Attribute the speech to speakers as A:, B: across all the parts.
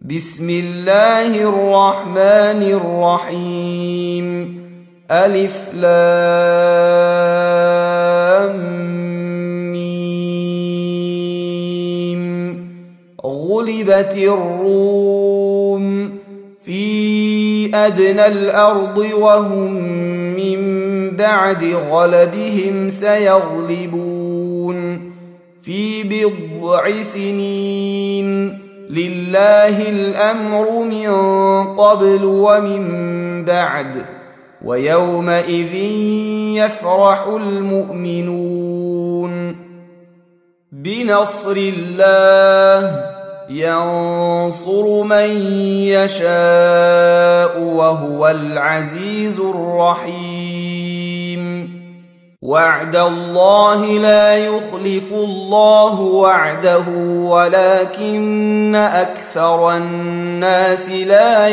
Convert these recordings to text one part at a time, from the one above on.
A: بسم الله الرحمن الرحيم. ألف لام ميم. غلبت الروم في أدنى الأرض وهم من بعد غلبهم سيغلبون في بضع سنين. لله الأمر من قبل ومن بعد ويومئذ يفرح المؤمنون. بنصر الله ينصر من يشاء وهو العزيز الرحيم. وعد الله لا يخلف الله وعده ولكن أكثر الناس لا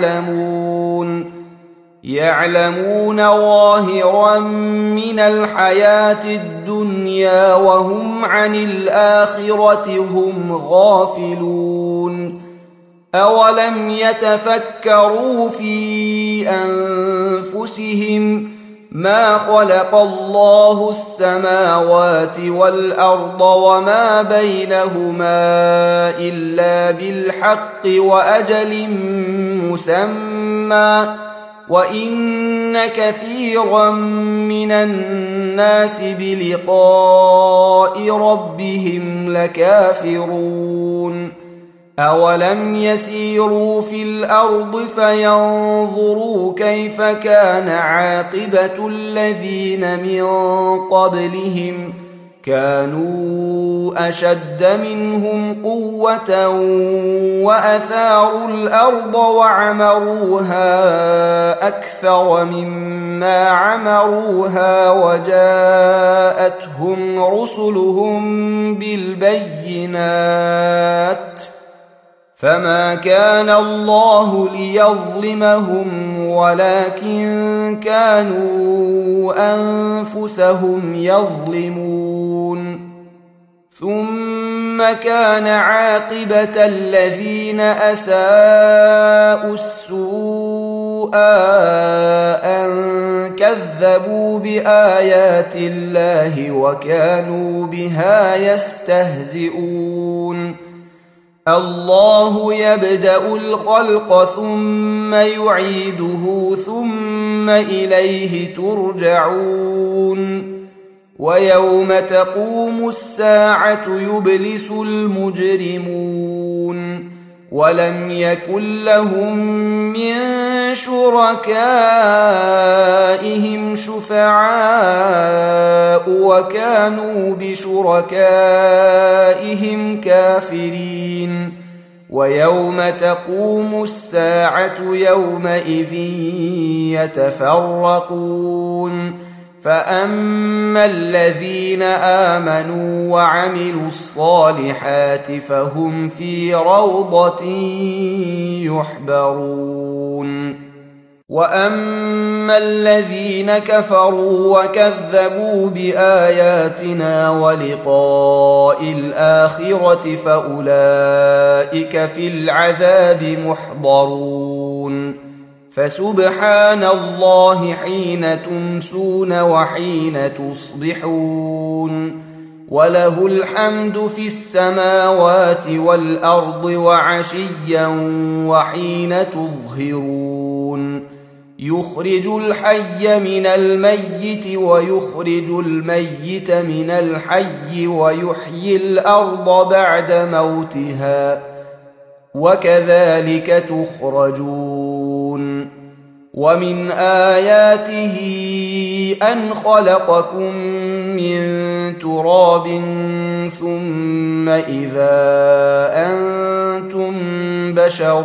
A: يعلمون ظاهرا من الحياة الدنيا وهم عن الآخرة هم غافلون. أولم يتفكروا في أنفسهم ما خلق الله السماوات والأرض وما بينهما إلا بالحق وأجل مسمى وإن كثيرا من الناس بلقاء ربهم لكافرون. أولم يسيروا في الأرض فينظروا كيف كان عاقبة الذين من قبلهم كانوا أشد منهم قوة وأثاروا الأرض وعمروها أكثر مما عمروها وجاءتهم رسلهم بالبينات فما كان الله ليظلمهم ولكن كانوا أنفسهم يظلمون. ثم كان عاقبة الذين أساءوا السوء أن كذبوا بآيات الله وكانوا بها يستهزئون. الله يبدأ الخلق ثم يعيده ثم إليه ترجعون. ويوم تقوم الساعة يبلس المجرمون ولم يكن لهم من شركائهم شفعاء وكانوا بشركائهم كافرين. ويوم تقوم الساعة يومئذ يتفرقون. فأما الذين آمنوا وعملوا الصالحات فهم في روضة يحبرون. وأما الذين كفروا وكذبوا بآياتنا ولقاء الآخرة فأولئك في العذاب محضرون. فسبحان الله حين تمسون وحين تصبحون وله الحمد في السماوات والأرض وعشيا وحين تظهرون. يخرج الحي من الميت ويخرج الميت من الحي ويحيي الأرض بعد موتها وكذلك تخرجون. ومن آياته أن خلقكم من تراب ثم إذا أنتم بشر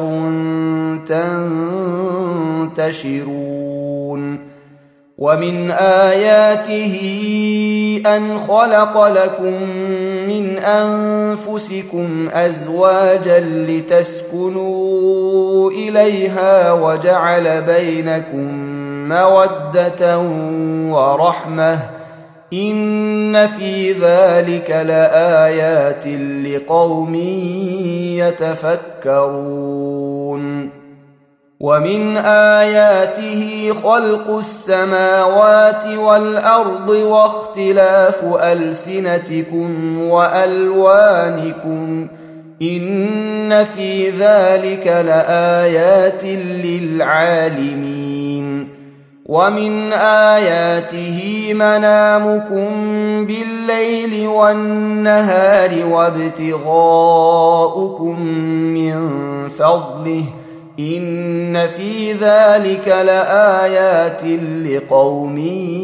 A: تنتشرون. ومن آياته أن خلق لكم من أنفسكم أزواجا لتسكنوا إليها وجعل بينكم مودة ورحمة إن في ذلك لآيات لقوم يتفكرون ومن آياته خلق السماوات والأرض واختلاف ألسنتكم وألوانكم إن في ذلك لآيات للعالمين ومن آياته منامكم بالليل والنهار وابتغاؤكم من فضله إن في ذلك لآيات لقوم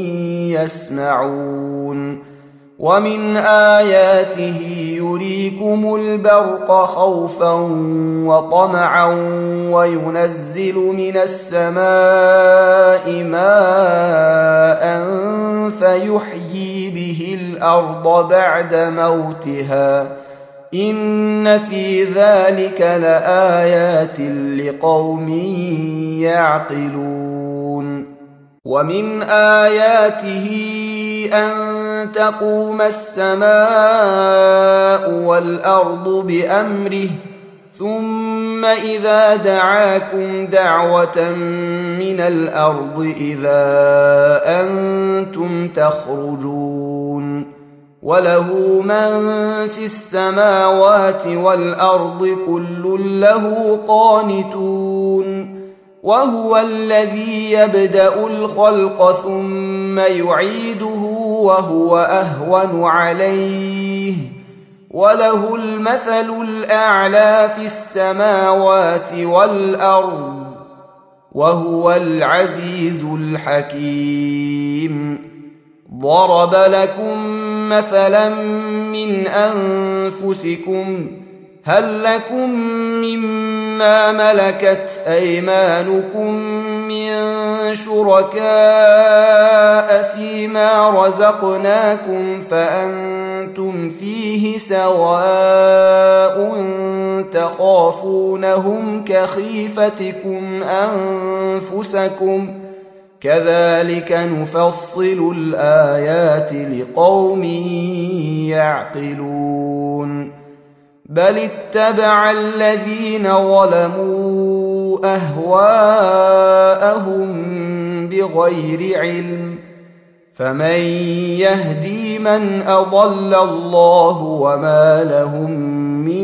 A: يسمعون ومن آياته يريكم البرق خوفا وطمعا وينزل من السماء ماء فيحيي به الأرض بعد موتها إن في ذلك لآيات لقوم يعقلون ومن آياته أن تقوم السماء والأرض بأمره ثم إذا دعاكم دعوة من الأرض إذا أنتم تخرجون وله من في السماوات والأرض كل له قانتون وهو الذي يبدأ الخلق ثم يعيده وهو أهون عليه وله المثل الأعلى في السماوات والأرض وهو العزيز الحكيم ضرب لكم مثلا من أنفسكم هل لكم مما ملكت أيمانكم من شركاء فيما رزقناكم فأنتم فيه سواء تخافونهم كخيفتكم أنفسكم كذلك نفصل الآيات لقوم يعقلون بل اتبع الذين ظلموا أهواءهم بغير علم فمن يهدي من أضل الله وما لهم من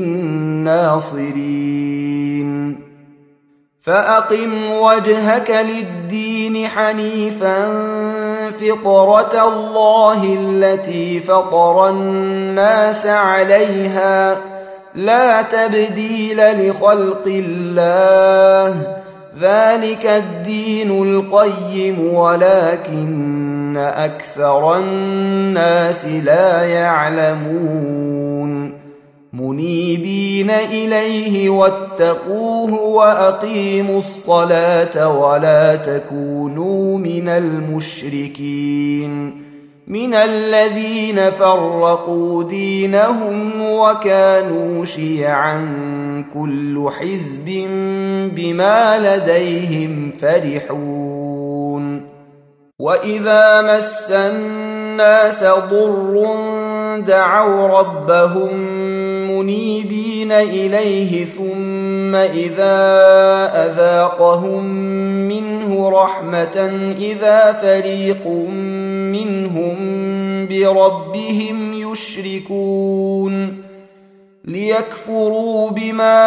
A: ناصرين فأقم وجهك للدين حنيفا فطرة الله التي فطر الناس عليها لا تبديل لخلق الله ذلك الدين القيم ولكن أكثر الناس لا يعلمون منيبين إليه واتقوه وأقيموا الصلاة ولا تكونوا من المشركين من الذين فرقوا دينهم وكانوا شيعا كل حزب بما لديهم فرحون وإذا مس الناس ضر دعوا ربهم منيبين إليه ثم إذا أذاقهم منه رحمة إذا فريق منهم بربهم يشركون ليكفروا بما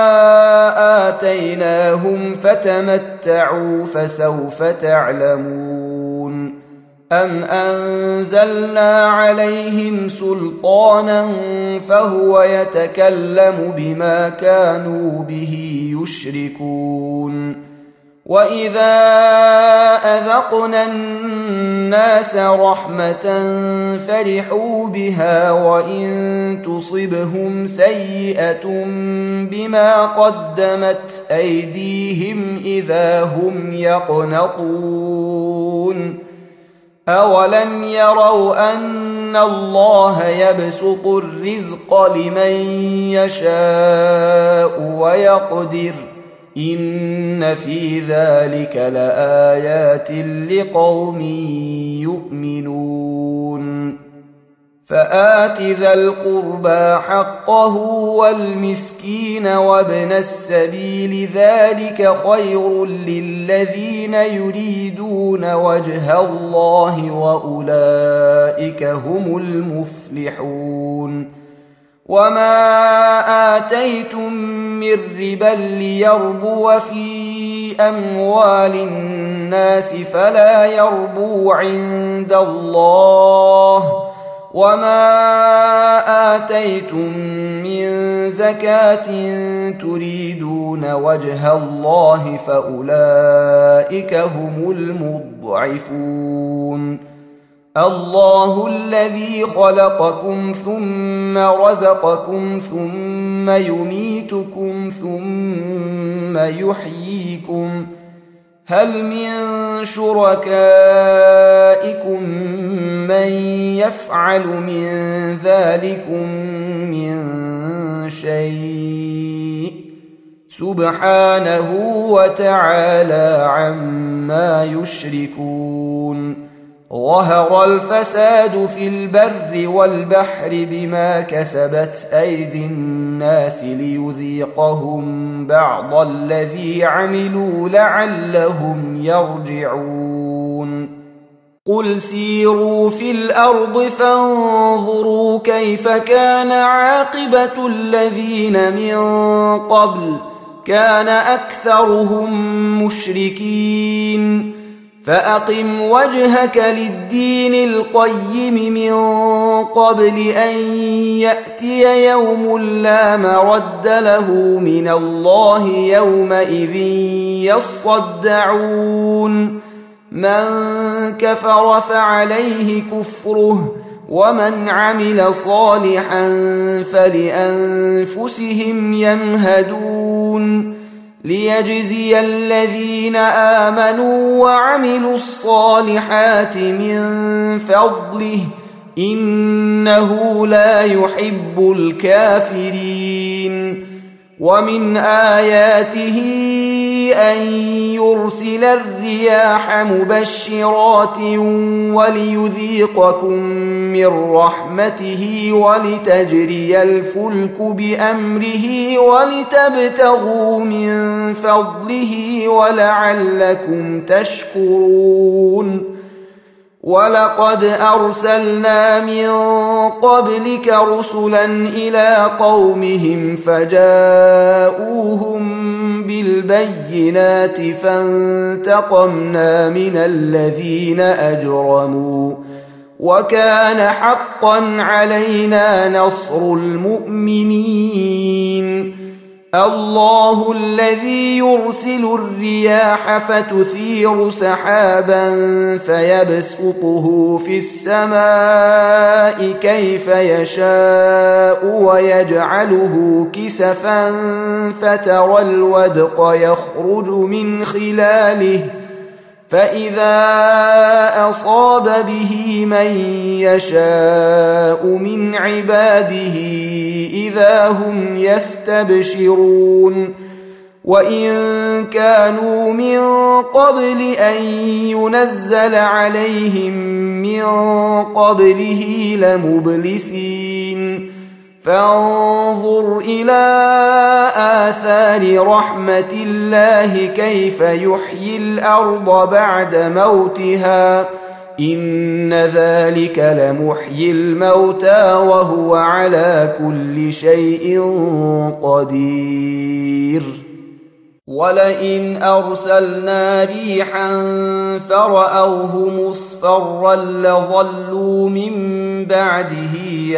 A: آتيناهم فتمتعوا فسوف تعلمون أم أنزلنا عليهم سلطانا فهو يتكلم بما كانوا به يشركون وإذا أذقنا الناس رحمة فرحوا بها وإن تصبهم سيئة بما قدمت أيديهم إذا هم يقنطون أولم يروا أن الله يبسط الرزق لمن يشاء ويقدر إن في ذلك لآيات لقوم يؤمنون فآت ذا القربى حقه والمسكين وابن السبيل ذلك خير للذين يريدون وجه الله وأولئك هم المفلحون وما آتيتم من ربا ليربو في أموال الناس فلا يربو عند الله وما آتيتم من زكاة تريدون وجه الله فأولئك هم المضعفون الله الذي خلقكم ثم رزقكم ثم يميتكم ثم يحييكم هل من شركائكم من يفعل من ذلكم من شيء سبحانه وتعالى عما يشركون ظهر الفساد في البر والبحر بما كسبت أيدي الناس ليذيقهم بعض الذي عملوا لعلهم يرجعون قل سيروا في الأرض فانظروا كيف كان عاقبة الذين من قبل كان أكثرهم مشركين فأقم وجهك للدين القيم من قبل أن يأتي يوم لا مرد له من الله يومئذ يصدعون من كفر فعليه كفره ومن عمل صالحا فلأنفسهم يمهدون ليجزي الذين آمنوا وعملوا الصالحات من فضله إنه لا يحب الكافرين ومن آياته أن يرسل الرياح مبشرات وليذيقكم من رحمته ولتجري الفلك بأمره ولتبتغوا من فضله ولعلكم تشكرون ولقد أرسلنا من قبلك رسلا إلى قومهم فجاءوهم بالبينات فانتقمنا من الذين أجرموا وكان حقا علينا نصر المؤمنين الله الذي يرسل الرياح فتثير سحابا فيبسطه في السماء كيف يشاء ويجعله كسفا فترى الودق يخرج من خلاله فإذا أصاب به من يشاء من عباده إذا هم يستبشرون وإن كانوا من قبل أن ينزل عليهم من قبله لمبلسين فانظر إلى آثار رحمة الله كيف يحيي الأرض بعد موتها إن ذلك لمحيي الموتى وهو على كل شيء قدير ولئن أرسلنا ريحا فرأوه مصفرا لظلوا من بعده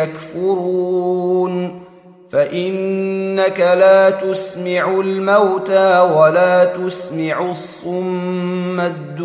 A: يكفرون فإنك لا تسمع الموتى ولا تسمع الصم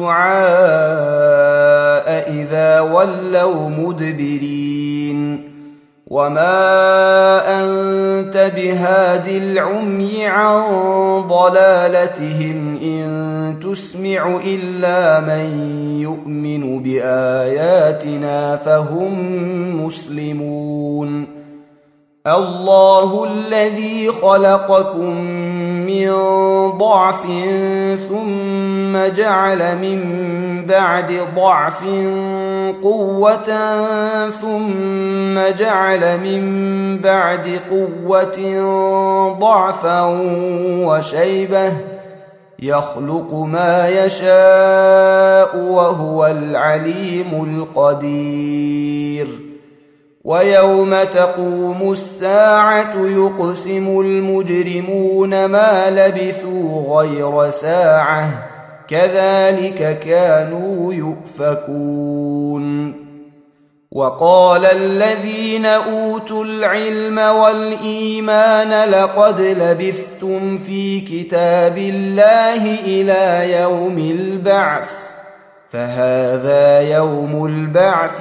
A: الدعاء إذا ولوا مدبرين وما أنت بهاد العمي عن ضلالتهم إن تسمع إلا من يؤمن بآياتنا فهم مسلمون الله الذي خلقكم من ضعف ثم جعل من بعد ضعف قوة ثم جعل من بعد قوة ضعفا وشيبة يخلق ما يشاء وهو العليم القدير ويوم تقوم الساعة يقسم المجرمون ما لبثوا غير ساعة كذلك كانوا يؤفكون وقال الذين أوتوا العلم والإيمان لقد لبثتم في كتاب الله إلى يوم البعث فهذا يوم البعث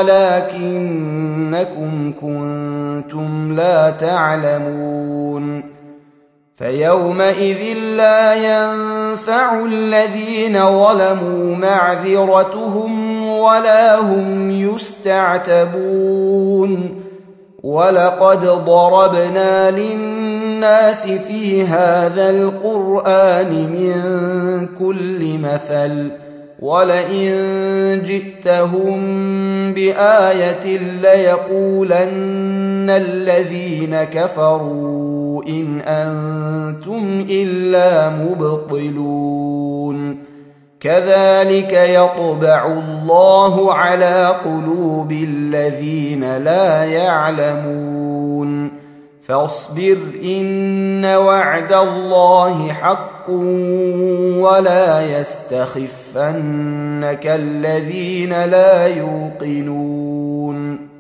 A: ولكنكم كنتم لا تعلمون فيومئذ لا ينفع الذين ظلموا معذرتهم ولا هم يستعتبون ولقد ضربنا للناس في هذا القرآن من كل مثل ولئن جئتهم بآية ليقولن الذين كفروا إن أنتم إلا مبطلون كذلك يطبع الله على قلوب الذين لا يعلمون فاصبر إن وعد الله حق ولا يستخفنك الذين لا يوقنون